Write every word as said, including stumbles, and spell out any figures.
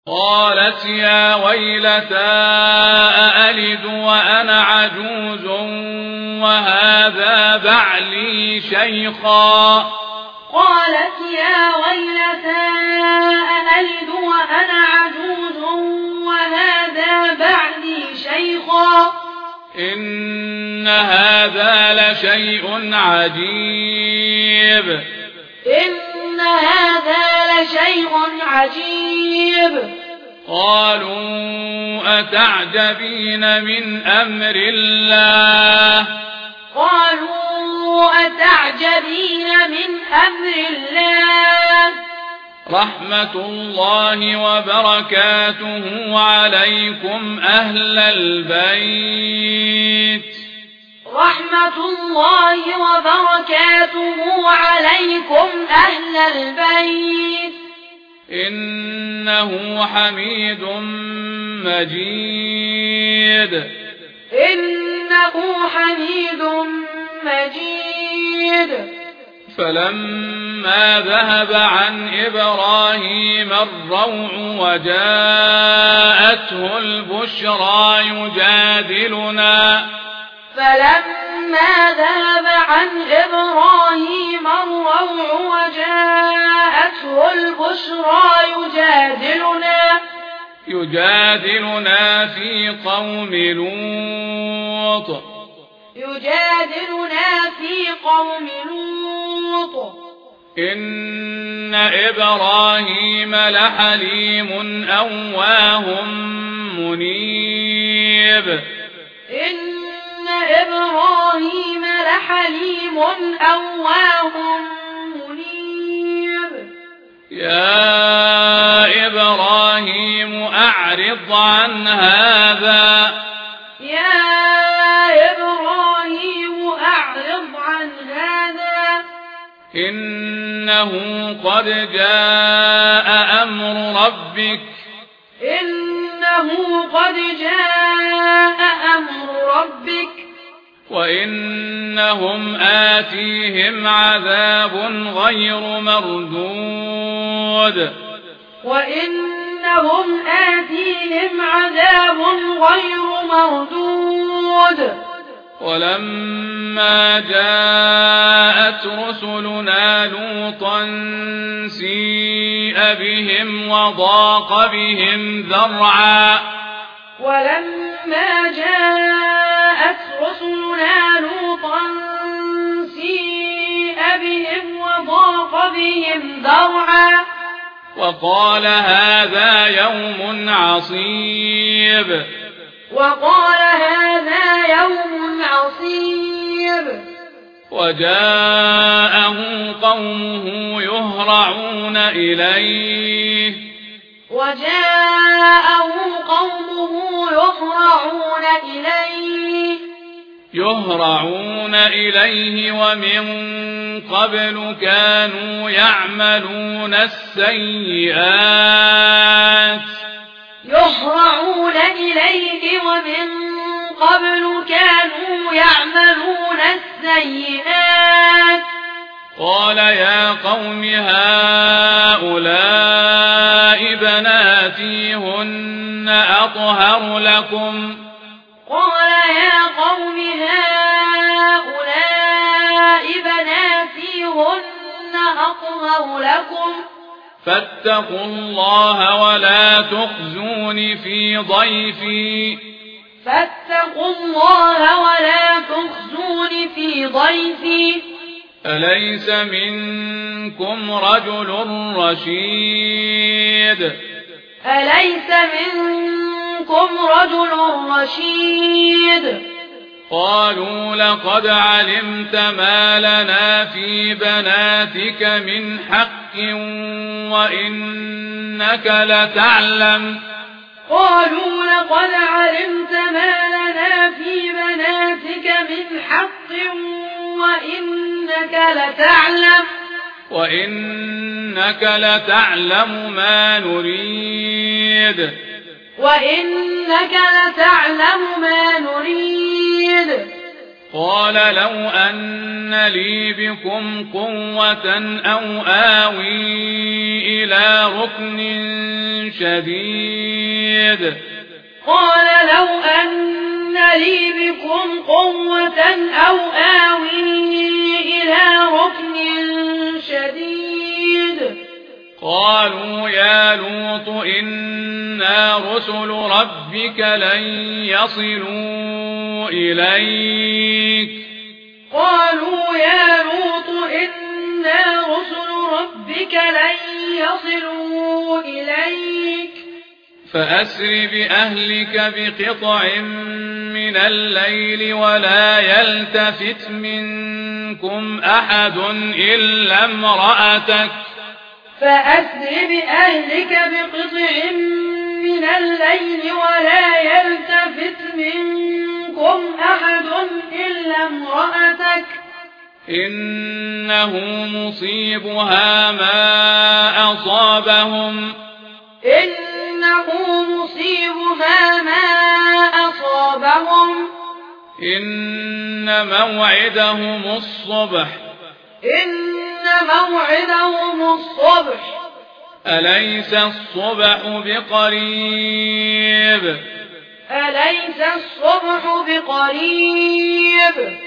قالت يا ويلتى أألد وأنا عجوز وهذا بعلي شيخا قالت يا ويلتى أألد وأنا عجوز وهذا بعلي شيخا إن هذا لشيء عجيب إن هذا لشيء عجيب قالوا أتعجبين من أمر الله قالوا أتعجبين من أمر الله رحمة الله وبركاته عليكم أهل البيت رحمة الله وبركاته عليكم أهل البيت إنه حميد مجيد إنه حميد مجيد فلما ذهب عن إبراهيم الروع وجاءته البشرى يجادلنا فلما ذهب عن إبراهيم الروع وجاءته البشرى يجادلنا يجادلنا في قوم لوط يجادلنا في قوم لوط إن إبراهيم لحليم أواه منيب إن إبراهيم لحليم أواه منيب يا إبراهيم أعرض عن هذا يا إبراهيم أعرض عن هذا إنه قد جاء أمر ربك إنه قد جاء أمر ربك وإنهم آتيهم عذاب غير مردود وإنهم آتيهم عذاب غير مردود ولما جاءت رسلنا لوطا سيء بهم وضاق بهم ذرعا ولما جاءت رسلنا لوطا سيء بهم وضاق بهم ذرعا وقال هذا يوم عصيب وقال هذا يوم عصيب وجاءه قومه يهرعون إليه وجاءه قومه يهرعون إليه يهرعون إليه ومن قبل كانوا يعملون السيئات يهرعون إليه ومن قبل كانوا يعملون السيئات قال يا قوم هؤلاء بناتي هن أطهر لكم قال يا قوم هؤلاء بناتي هن أطهر لكم فاتقوا الله ولا تخزون في ضيفي فاتقوا الله ولا تخزون في ضيفي أليس منكم رجل رشيد أليس منكم رجل رشيد قالوا لقد علمت ما لنا في بناتك من حق وإنك لتعلم قالوا لقد علمت ما لنا في بناتك من حق وإنك لتعلم وإنك لتعلم ما نريد وإنك لتعلم ما نريد قال لو أن لي بكم قوة أو آوي إلى ركن شديد قال لو أن لي بكم قوة أو آوي إلى ركن شديد قالوا يا لوط إنا رسل ربك لن يصلوا إليك قالوا يا لوط إنا رسل ربك لن يصلوا إليك فأسر بأهلك بقطع من الليل ولا يلتفت منكم أحد إلا امرأتك فأسر بأهلك بقطع من الليل ولا يلتفت منكم أحد إلا امرأتك إنه مصيبها ما أصابهم إنه مصيبها ما أصابهم إن موعدهم الصبح إن موعدهم الصبح أليس الصبح بقريب أليس الصبح بقريب